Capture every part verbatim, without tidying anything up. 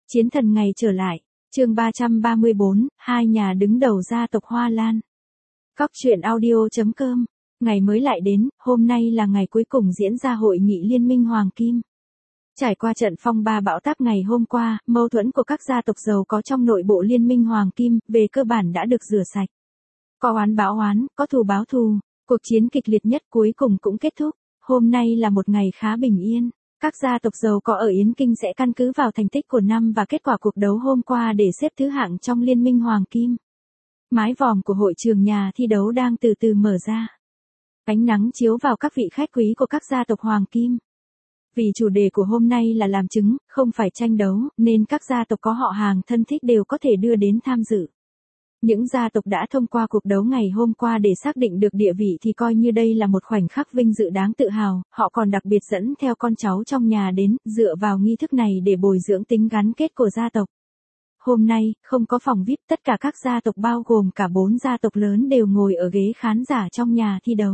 Chiến thần ngày trở lại, chương ba trăm ba mươi bốn, hai nhà đứng đầu gia tộc Hoa Lan. Cóc truyện audio chấm com, ngày mới lại đến, hôm nay là ngày cuối cùng diễn ra hội nghị Liên minh Hoàng Kim. Trải qua trận phong ba bão táp ngày hôm qua, mâu thuẫn của các gia tộc giàu có trong nội bộ Liên minh Hoàng Kim, về cơ bản đã được rửa sạch. Có oán báo oán, có thù báo thù, cuộc chiến kịch liệt nhất cuối cùng cũng kết thúc, hôm nay là một ngày khá bình yên. Các gia tộc giàu có ở Yến Kinh sẽ căn cứ vào thành tích của năm và kết quả cuộc đấu hôm qua để xếp thứ hạng trong Liên minh Hoàng Kim. Mái vòm của hội trường nhà thi đấu đang từ từ mở ra. Ánh nắng chiếu vào các vị khách quý của các gia tộc Hoàng Kim. Vì chủ đề của hôm nay là làm chứng, không phải tranh đấu, nên các gia tộc có họ hàng thân thích đều có thể đưa đến tham dự. Những gia tộc đã thông qua cuộc đấu ngày hôm qua để xác định được địa vị thì coi như đây là một khoảnh khắc vinh dự đáng tự hào, họ còn đặc biệt dẫn theo con cháu trong nhà đến, dựa vào nghi thức này để bồi dưỡng tính gắn kết của gia tộc. Hôm nay, không có phòng vi ai pi, tất cả các gia tộc bao gồm cả bốn gia tộc lớn đều ngồi ở ghế khán giả trong nhà thi đấu.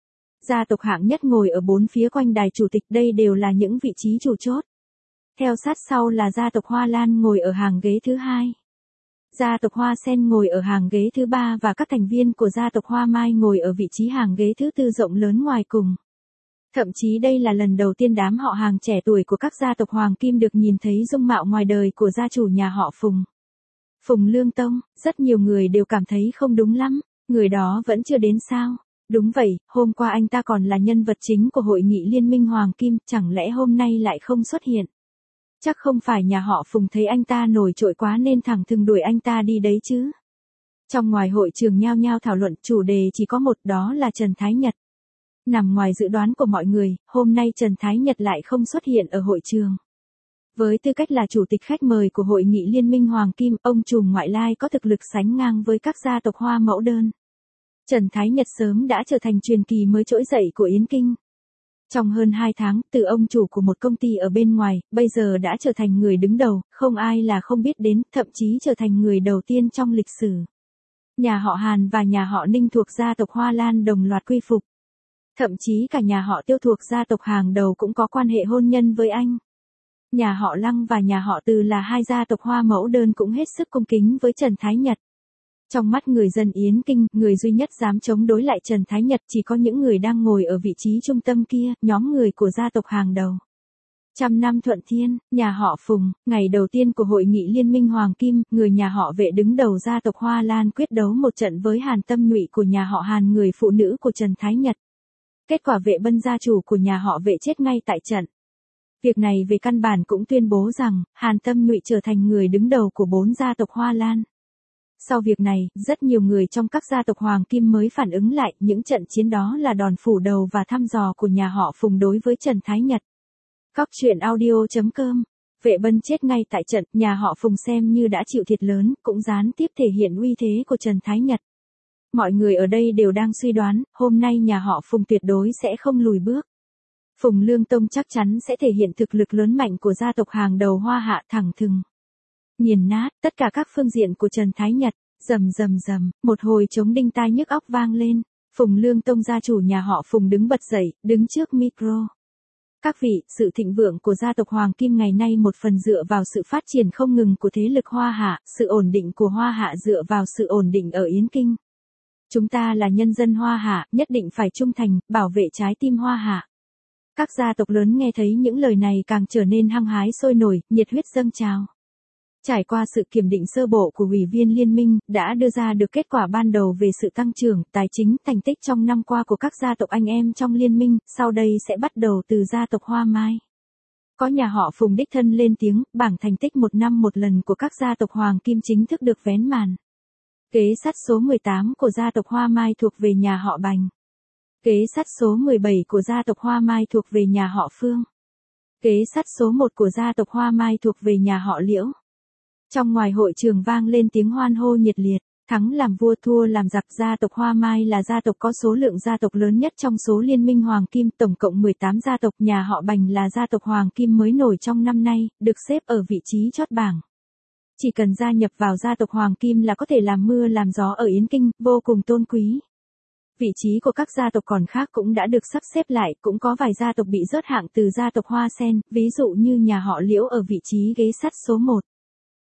Gia tộc hạng nhất ngồi ở bốn phía quanh đài chủ tịch, đây đều là những vị trí chủ chốt. Theo sát sau là gia tộc Hoa Lan ngồi ở hàng ghế thứ hai. Gia tộc Hoa Sen ngồi ở hàng ghế thứ ba và các thành viên của gia tộc Hoa Mai ngồi ở vị trí hàng ghế thứ tư rộng lớn ngoài cùng. Thậm chí đây là lần đầu tiên đám họ hàng trẻ tuổi của các gia tộc Hoàng Kim được nhìn thấy dung mạo ngoài đời của gia chủ nhà họ Phùng. Phùng Lương Tông, rất nhiều người đều cảm thấy không đúng lắm, người đó vẫn chưa đến sao? Đúng vậy, hôm qua anh ta còn là nhân vật chính của hội nghị Liên minh Hoàng Kim, chẳng lẽ hôm nay lại không xuất hiện? Chắc không phải nhà họ Phùng thấy anh ta nổi trội quá nên thẳng thừng đuổi anh ta đi đấy chứ. Trong ngoài hội trường nhao nhao thảo luận, chủ đề chỉ có một, đó là Trần Thái Nhật. Nằm ngoài dự đoán của mọi người, hôm nay Trần Thái Nhật lại không xuất hiện ở hội trường. Với tư cách là chủ tịch khách mời của hội nghị Liên minh Hoàng Kim, ông trùm ngoại lai có thực lực sánh ngang với các gia tộc Hoa mẫu đơn. Trần Thái Nhật sớm đã trở thành truyền kỳ mới trỗi dậy của Yến Kinh. Trong hơn hai tháng, từ ông chủ của một công ty ở bên ngoài, bây giờ đã trở thành người đứng đầu, không ai là không biết đến, thậm chí trở thành người đầu tiên trong lịch sử. Nhà họ Hàn và nhà họ Ninh thuộc gia tộc Hoa Lan đồng loạt quy phục. Thậm chí cả nhà họ Tiêu thuộc gia tộc hàng đầu cũng có quan hệ hôn nhân với anh. Nhà họ Lăng và nhà họ Từ là hai gia tộc Hoa mẫu đơn cũng hết sức cung kính với Trần Thái Nhật. Trong mắt người dân Yến Kinh, người duy nhất dám chống đối lại Trần Thái Nhật chỉ có những người đang ngồi ở vị trí trung tâm kia, nhóm người của gia tộc hàng đầu. Trăm năm Thuận Thiên, nhà họ Phùng, ngày đầu tiên của hội nghị Liên minh Hoàng Kim, người nhà họ Vệ đứng đầu gia tộc Hoa Lan quyết đấu một trận với Hàn Tâm Nhụy của nhà họ Hàn, người phụ nữ của Trần Thái Nhật. Kết quả Vệ Bân gia chủ của nhà họ Vệ chết ngay tại trận. Việc này về căn bản cũng tuyên bố rằng, Hàn Tâm Nhụy trở thành người đứng đầu của bốn gia tộc Hoa Lan. Sau việc này, rất nhiều người trong các gia tộc Hoàng Kim mới phản ứng lại, những trận chiến đó là đòn phủ đầu và thăm dò của nhà họ Phùng đối với Trần Thái Nhật. Cóc truyện audio chấm com, Vệ Bân chết ngay tại trận, nhà họ Phùng xem như đã chịu thiệt lớn, cũng gián tiếp thể hiện uy thế của Trần Thái Nhật. Mọi người ở đây đều đang suy đoán, hôm nay nhà họ Phùng tuyệt đối sẽ không lùi bước. Phùng Lương Tông chắc chắn sẽ thể hiện thực lực lớn mạnh của gia tộc hàng đầu Hoa Hạ, thẳng thừng nghiền nát tất cả các phương diện của Trần Thái Nhật. Rầm rầm rầm, một hồi trống đinh tai nhức óc vang lên. Phùng Lương Tông gia chủ nhà họ Phùng đứng bật dậy, đứng trước micro. Các vị, sự thịnh vượng của gia tộc Hoàng Kim ngày nay một phần dựa vào sự phát triển không ngừng của thế lực Hoa Hạ, sự ổn định của Hoa Hạ dựa vào sự ổn định ở Yến Kinh. Chúng ta là nhân dân Hoa Hạ, nhất định phải trung thành, bảo vệ trái tim Hoa Hạ. Các gia tộc lớn nghe thấy những lời này càng trở nên hăng hái sôi nổi, nhiệt huyết dâng trào. Trải qua sự kiểm định sơ bộ của Ủy viên Liên minh, đã đưa ra được kết quả ban đầu về sự tăng trưởng, tài chính, thành tích trong năm qua của các gia tộc anh em trong Liên minh, sau đây sẽ bắt đầu từ gia tộc Hoa Mai. Có nhà họ Phùng đích thân lên tiếng, bảng thành tích một năm một lần của các gia tộc Hoàng Kim chính thức được vén màn. Kế sắt số mười tám của gia tộc Hoa Mai thuộc về nhà họ Bành. Kế sắt số mười bảy của gia tộc Hoa Mai thuộc về nhà họ Phương. Kế sắt số một của gia tộc Hoa Mai thuộc về nhà họ Liễu. Trong ngoài hội trường vang lên tiếng hoan hô nhiệt liệt, thắng làm vua thua làm giặc. Gia tộc Hoa Mai là gia tộc có số lượng gia tộc lớn nhất trong số Liên minh Hoàng Kim, tổng cộng mười tám gia tộc. Nhà họ Bành là gia tộc Hoàng Kim mới nổi trong năm nay, được xếp ở vị trí chót bảng. Chỉ cần gia nhập vào gia tộc Hoàng Kim là có thể làm mưa làm gió ở Yến Kinh, vô cùng tôn quý. Vị trí của các gia tộc còn khác cũng đã được sắp xếp lại, cũng có vài gia tộc bị rớt hạng từ gia tộc Hoa Sen, ví dụ như nhà họ Liễu ở vị trí ghế sắt số một.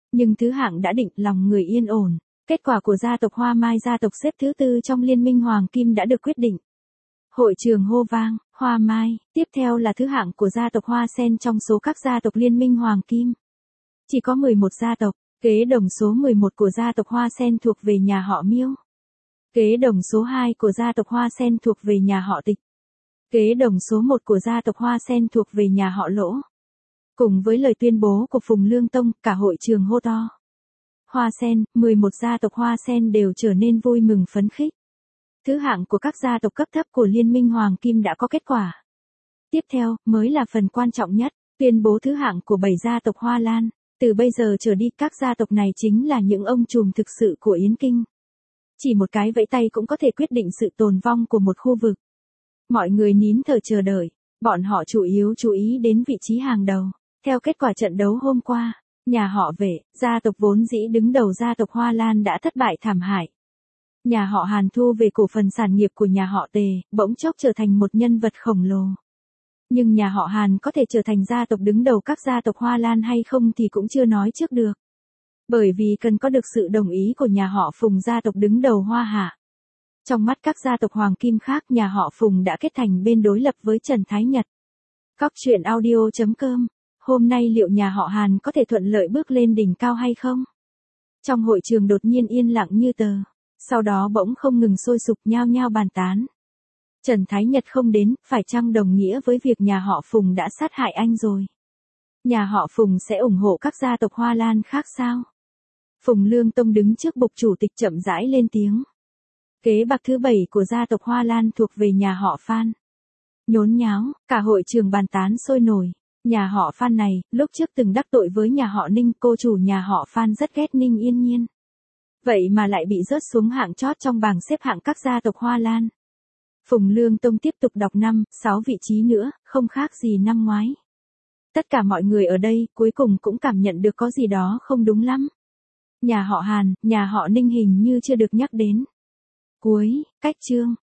Nhưng thứ hạng đã định, lòng người yên ổn. Kết quả của gia tộc Hoa Mai, gia tộc xếp thứ tư trong Liên minh Hoàng Kim đã được quyết định. Hội trường hô vang, Hoa Mai, tiếp theo là thứ hạng của gia tộc Hoa Sen trong số các gia tộc Liên minh Hoàng Kim. Chỉ có mười một gia tộc, kế đồng số mười một của gia tộc Hoa Sen thuộc về nhà họ Miêu. Kế đồng số hai của gia tộc Hoa Sen thuộc về nhà họ Tịch. Kế đồng số một của gia tộc Hoa Sen thuộc về nhà họ Lỗ. Cùng với lời tuyên bố của Phùng Lương Tông, cả hội trường hô to. Hoa Sen, mười một gia tộc Hoa Sen đều trở nên vui mừng phấn khích. Thứ hạng của các gia tộc cấp thấp của Liên minh Hoàng Kim đã có kết quả. Tiếp theo, mới là phần quan trọng nhất, tuyên bố thứ hạng của bảy gia tộc Hoa Lan. Từ bây giờ trở đi, các gia tộc này chính là những ông trùm thực sự của Yến Kinh. Chỉ một cái vẫy tay cũng có thể quyết định sự tồn vong của một khu vực. Mọi người nín thở chờ đợi, bọn họ chủ yếu chú ý đến vị trí hàng đầu. Theo kết quả trận đấu hôm qua, nhà họ Vệ, gia tộc vốn dĩ đứng đầu gia tộc Hoa Lan đã thất bại thảm hại. Nhà họ Hàn thu về cổ phần sản nghiệp của nhà họ Tề, bỗng chốc trở thành một nhân vật khổng lồ. Nhưng nhà họ Hàn có thể trở thành gia tộc đứng đầu các gia tộc Hoa Lan hay không thì cũng chưa nói trước được. Bởi vì cần có được sự đồng ý của nhà họ Phùng, gia tộc đứng đầu Hoa Hạ. Trong mắt các gia tộc Hoàng Kim khác, nhà họ Phùng đã kết thành bên đối lập với Trần Thái Nhật. Cóc truyện audio chấm com. Hôm nay liệu nhà họ Hàn có thể thuận lợi bước lên đỉnh cao hay không? Trong hội trường đột nhiên yên lặng như tờ. Sau đó bỗng không ngừng sôi sục, nhao nhao bàn tán. Trần Thái Nhật không đến, phải chăng đồng nghĩa với việc nhà họ Phùng đã sát hại anh rồi? Nhà họ Phùng sẽ ủng hộ các gia tộc Hoa Lan khác sao? Phùng Lương Tông đứng trước bục chủ tịch chậm rãi lên tiếng. Kế bạc thứ bảy của gia tộc Hoa Lan thuộc về nhà họ Phan. Nhốn nháo, cả hội trường bàn tán sôi nổi. Nhà họ Phan này, lúc trước từng đắc tội với nhà họ Ninh, cô chủ nhà họ Phan rất ghét Ninh Yên Nhiên. Vậy mà lại bị rớt xuống hạng chót trong bảng xếp hạng các gia tộc Hoa Lan. Phùng Lương Tông tiếp tục đọc năm, sáu vị trí nữa, không khác gì năm ngoái. Tất cả mọi người ở đây, cuối cùng cũng cảm nhận được có gì đó không đúng lắm. Nhà họ Hàn, nhà họ Ninh hình như chưa được nhắc đến. Cuối, cách chương.